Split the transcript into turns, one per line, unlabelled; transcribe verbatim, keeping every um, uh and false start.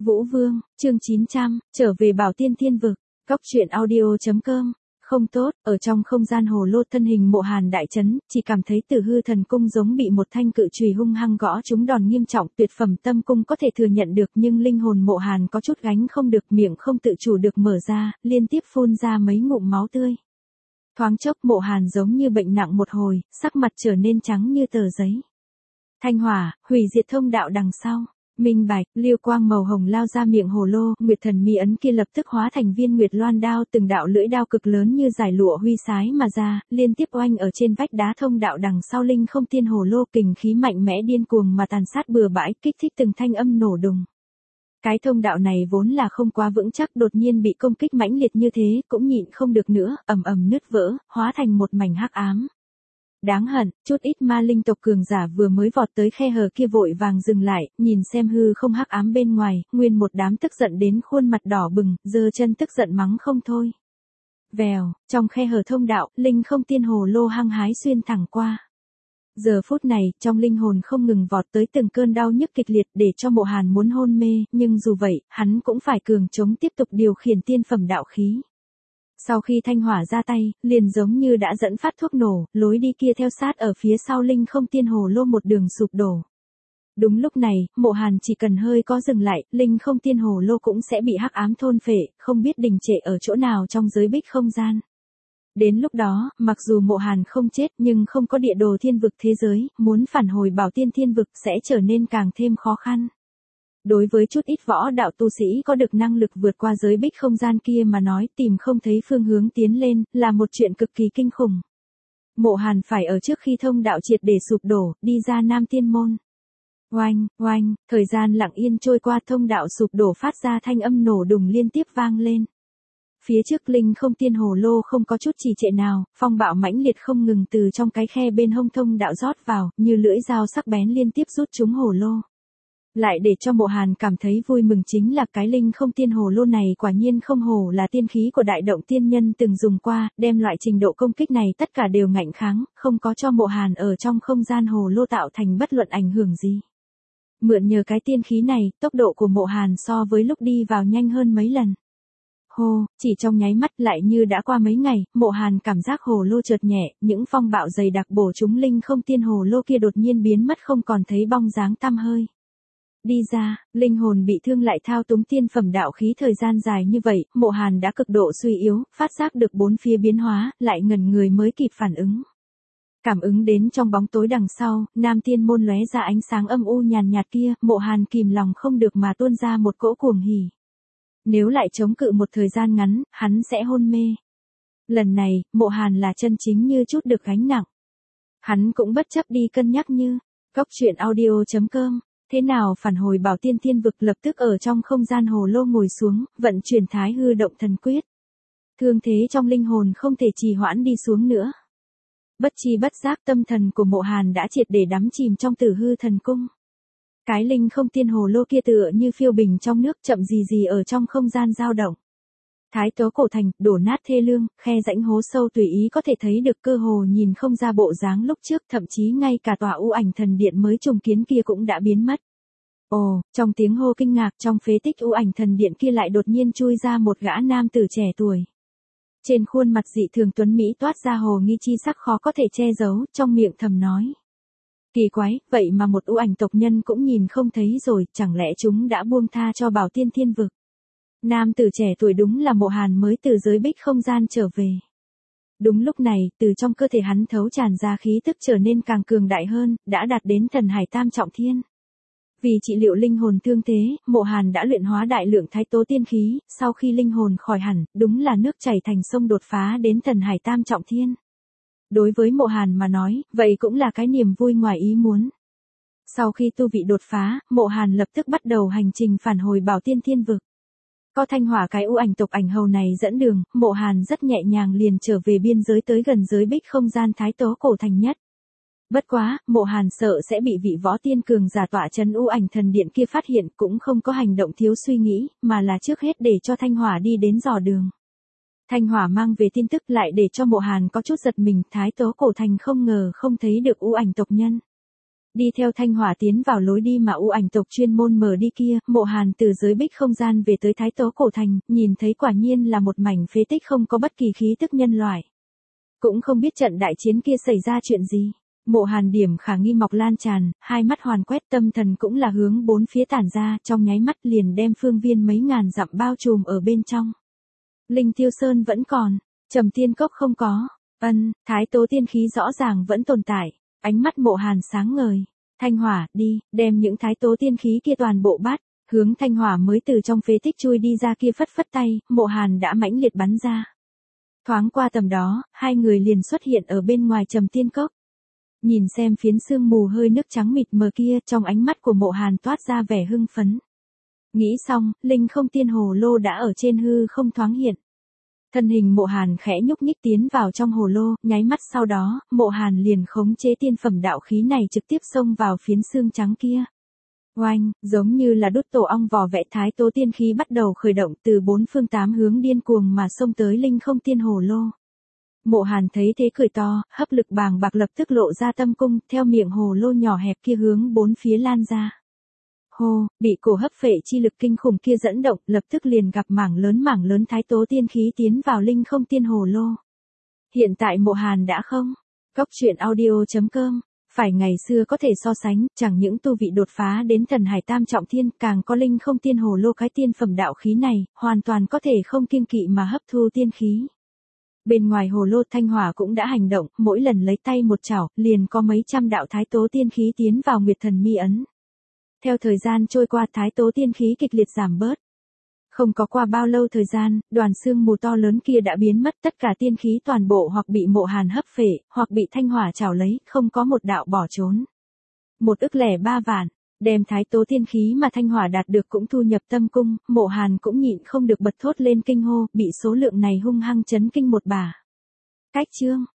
Vũ Vương, chương chín trăm, trở về Bảo Tiên Thiên Vực, Cóc truyện audio chấm com. Không tốt, ở trong không gian hồ lô thân hình Mộ Hàn đại chấn, chỉ cảm thấy Tử Hư Thần Cung giống bị một thanh cự chùy hung hăng gõ trúng đòn nghiêm trọng, tuyệt phẩm tâm cung có thể thừa nhận được nhưng linh hồn Mộ Hàn có chút gánh không được, miệng không tự chủ được mở ra, liên tiếp phun ra mấy ngụm máu tươi. Thoáng chốc Mộ Hàn giống như bệnh nặng một hồi, sắc mặt trở nên trắng như tờ giấy. Thanh hỏa, hủy diệt thông đạo đằng sau. Minh bạch, liêu quang màu hồng lao ra miệng hồ lô, nguyệt thần mi ấn kia lập tức hóa thành viên nguyệt loan đao, từng đạo lưỡi đao cực lớn như giải lụa huy sái mà ra, liên tiếp oanh ở trên vách đá thông đạo đằng sau linh không tiên hồ lô, kình khí mạnh mẽ điên cuồng mà tàn sát bừa bãi, kích thích từng thanh âm nổ đùng. Cái thông đạo này vốn là không quá vững chắc, đột nhiên bị công kích mãnh liệt như thế, cũng nhịn không được nữa, ầm ầm nứt vỡ, hóa thành một mảnh hắc ám. Đáng hận, chút ít ma linh tộc cường giả vừa mới vọt tới khe hở kia vội vàng dừng lại, nhìn xem hư không hắc ám bên ngoài, nguyên một đám tức giận đến khuôn mặt đỏ bừng, giơ chân tức giận mắng không thôi. Vèo, trong khe hở thông đạo, linh không tiên hồ lô hăng hái xuyên thẳng qua. Giờ phút này, trong linh hồn không ngừng vọt tới từng cơn đau nhức kịch liệt để cho Mộ Hàn muốn hôn mê, nhưng dù vậy, hắn cũng phải cường chống tiếp tục điều khiển tiên phẩm đạo khí. Sau khi thanh hỏa ra tay, liền giống như đã dẫn phát thuốc nổ, lối đi kia theo sát ở phía sau linh không tiên hồ lô một đường sụp đổ. Đúng lúc này, Mộ Hàn chỉ cần hơi có dừng lại, linh không tiên hồ lô cũng sẽ bị hắc ám thôn phệ, không biết đình trệ ở chỗ nào trong giới bích không gian. Đến lúc đó, mặc dù Mộ Hàn không chết nhưng không có địa đồ thiên vực thế giới, muốn phản hồi Bảo Tiên Thiên Vực sẽ trở nên càng thêm khó khăn. Đối với chút ít võ đạo tu sĩ có được năng lực vượt qua giới bích không gian kia mà nói, tìm không thấy phương hướng tiến lên, là một chuyện cực kỳ kinh khủng. Mộ Hàn phải ở trước khi thông đạo triệt để sụp đổ, đi ra Nam Tiên Môn. Oanh, oanh, thời gian lặng yên trôi qua, thông đạo sụp đổ phát ra thanh âm nổ đùng liên tiếp vang lên. Phía trước linh không tiên hồ lô không có chút trì trệ nào, phong bạo mãnh liệt không ngừng từ trong cái khe bên hông thông đạo rót vào, như lưỡi dao sắc bén liên tiếp rút trúng hồ lô. Lại để cho Mộ Hàn cảm thấy vui mừng chính là cái linh không tiên hồ lô này quả nhiên không hổ là tiên khí của đại động tiên nhân từng dùng qua, đem loại trình độ công kích này tất cả đều ngạnh kháng, không có cho Mộ Hàn ở trong không gian hồ lô tạo thành bất luận ảnh hưởng gì. Mượn nhờ cái tiên khí này, tốc độ của Mộ Hàn so với lúc đi vào nhanh hơn mấy lần. Hô, chỉ trong nháy mắt lại như đã qua mấy ngày, Mộ Hàn cảm giác hồ lô chợt nhẹ, những phong bạo dày đặc bổ trúng linh không tiên hồ lô kia đột nhiên biến mất không còn thấy bong dáng tăm hơi. Đi ra, linh hồn bị thương lại thao túng tiên phẩm đạo khí thời gian dài như vậy, Mộ Hàn đã cực độ suy yếu, phát giác được bốn phía biến hóa, lại ngẩn người mới kịp phản ứng. Cảm ứng đến trong bóng tối đằng sau, Nam Tiên Môn lóe ra ánh sáng âm u nhàn nhạt kia, Mộ Hàn kìm lòng không được mà tuôn ra một cỗ cuồng hỉ. Nếu lại chống cự một thời gian ngắn, hắn sẽ hôn mê. Lần này, Mộ Hàn là chân chính như chút được gánh nặng. Hắn cũng bất chấp đi cân nhắc như, Cóc truyện audio chấm com. Thế nào phản hồi Bảo Tiên Thiên Vực, lập tức ở trong không gian hồ lô ngồi xuống, vận chuyển Thái Hư Động Thần Quyết. Thương thế trong linh hồn không thể trì hoãn đi xuống nữa. Bất chi bất giác tâm thần của Mộ Hàn đã triệt để đắm chìm trong Tử Hư Thần Cung. Cái linh không tiên hồ lô kia tựa như phiêu bình trong nước, chậm gì gì ở trong không gian dao động. Thái Tố Cổ Thành, đổ nát thê lương, khe rãnh hố sâu tùy ý có thể thấy được, cơ hồ nhìn không ra bộ dáng lúc trước, thậm chí ngay cả tòa U Ảnh Thần Điện mới trùng kiến kia cũng đã biến mất. Ồ, trong tiếng hô kinh ngạc, trong phế tích U Ảnh Thần Điện kia lại đột nhiên chui ra một gã nam tử trẻ tuổi. Trên khuôn mặt dị thường tuấn mỹ toát ra hồ nghi chi sắc khó có thể che giấu, trong miệng thầm nói. Kỳ quái, vậy mà một U Ảnh tộc nhân cũng nhìn không thấy rồi, chẳng lẽ chúng đã buông tha cho Bảo Tiên Thiên Vực. Nam tử trẻ tuổi đúng là Mộ Hàn mới từ giới bích không gian trở về. Đúng lúc này, từ trong cơ thể hắn thấu tràn ra khí tức trở nên càng cường đại hơn, đã đạt đến thần hải tam trọng thiên. Vì trị liệu linh hồn thương thế, Mộ Hàn đã luyện hóa đại lượng thái tố tiên khí, sau khi linh hồn khỏi hẳn, đúng là nước chảy thành sông đột phá đến thần hải tam trọng thiên. Đối với Mộ Hàn mà nói, vậy cũng là cái niềm vui ngoài ý muốn. Sau khi tu vị đột phá, Mộ Hàn lập tức bắt đầu hành trình phản hồi Bảo Tiên Thiên Vực. Có thanh hỏa cái U Ảnh tộc ảnh hầu này dẫn đường, Mộ Hàn rất nhẹ nhàng liền trở về biên giới tới gần giới bích không gian Thái Tố Cổ Thành nhất. Bất quá, Mộ Hàn sợ sẽ bị vị võ tiên cường giả tọa trấn U Ảnh Thần Điện kia phát hiện, cũng không có hành động thiếu suy nghĩ, mà là trước hết để cho thanh hỏa đi đến dò đường. Thanh hỏa mang về tin tức lại để cho Mộ Hàn có chút giật mình, Thái Tố Cổ Thành không ngờ không thấy được U Ảnh tộc nhân. Đi theo Thanh Hỏa tiến vào lối đi mà U Ảnh tộc chuyên môn mở đi kia, Mộ Hàn từ giới bích không gian về tới Thái Tố cổ thành, nhìn thấy quả nhiên là một mảnh phế tích không có bất kỳ khí tức nhân loại. Cũng không biết trận đại chiến kia xảy ra chuyện gì. Mộ Hàn điểm khả nghi mọc lan tràn, hai mắt hoàn quét, tâm thần cũng là hướng bốn phía tản ra, trong nháy mắt liền đem phương viên mấy ngàn dặm bao trùm ở bên trong. Linh Tiêu Sơn vẫn còn, Trầm Tiên Cốc không có, ân, Thái Tố tiên khí rõ ràng vẫn tồn tại, ánh mắt Mộ Hàn sáng ngời. Thanh Hỏa, đi, đem những Thái Tố tiên khí kia toàn bộ bắt, hướng Thanh Hỏa mới từ trong phế tích chui đi ra kia phất phất tay, Mộ Hàn đã mãnh liệt bắn ra. Thoáng qua tầm đó, hai người liền xuất hiện ở bên ngoài Trầm Tiên Cốc. Nhìn xem phiến sương mù hơi nước trắng mịt mờ kia, trong ánh mắt của Mộ Hàn toát ra vẻ hưng phấn. Nghĩ xong, linh không tiên hồ lô đã ở trên hư không thoáng hiện. Thân hình Mộ Hàn khẽ nhúc nhích tiến vào trong hồ lô, nháy mắt sau đó, Mộ Hàn liền khống chế tiên phẩm đạo khí này trực tiếp xông vào phiến sương trắng kia. Oanh, giống như là đốt tổ ong vò vẽ, Thái Tố tiên khí bắt đầu khởi động, từ bốn phương tám hướng điên cuồng mà xông tới linh không tiên hồ lô. Mộ Hàn thấy thế cười to, hấp lực bàng bạc lập tức lộ ra tâm cung, theo miệng hồ lô nhỏ hẹp kia hướng bốn phía lan ra. Hô, bị cổ hấp phệ chi lực kinh khủng kia dẫn động, lập tức liền gặp mảng lớn mảng lớn Thái Tố tiên khí tiến vào linh không tiên hồ lô. Hiện tại Mộ Hàn đã không. Cóc truyện audio chấm com. Phải ngày xưa có thể so sánh, chẳng những tu vị đột phá đến thần hải tam trọng thiên, càng có linh không tiên hồ lô cái tiên phẩm đạo khí này, hoàn toàn có thể không kiêng kỵ mà hấp thu tiên khí. Bên ngoài hồ lô Thanh Hỏa cũng đã hành động, mỗi lần lấy tay một chảo, liền có mấy trăm đạo Thái Tố tiên khí tiến vào Nguyệt Thần Mi ấn. Theo thời gian trôi qua, Thái Tố tiên khí kịch liệt giảm bớt. Không có qua bao lâu thời gian, đoàn sương mù to lớn kia đã biến mất, tất cả tiên khí toàn bộ hoặc bị Mộ Hàn hấp phệ, hoặc bị Thanh Hỏa chảo lấy, không có một đạo bỏ trốn. Một ức lẻ ba vạn, đem Thái Tố tiên khí mà Thanh Hỏa đạt được cũng thu nhập tâm cung, Mộ Hàn cũng nhịn không được bật thốt lên kinh hô, bị số lượng này hung hăng chấn kinh một bà. Cách chương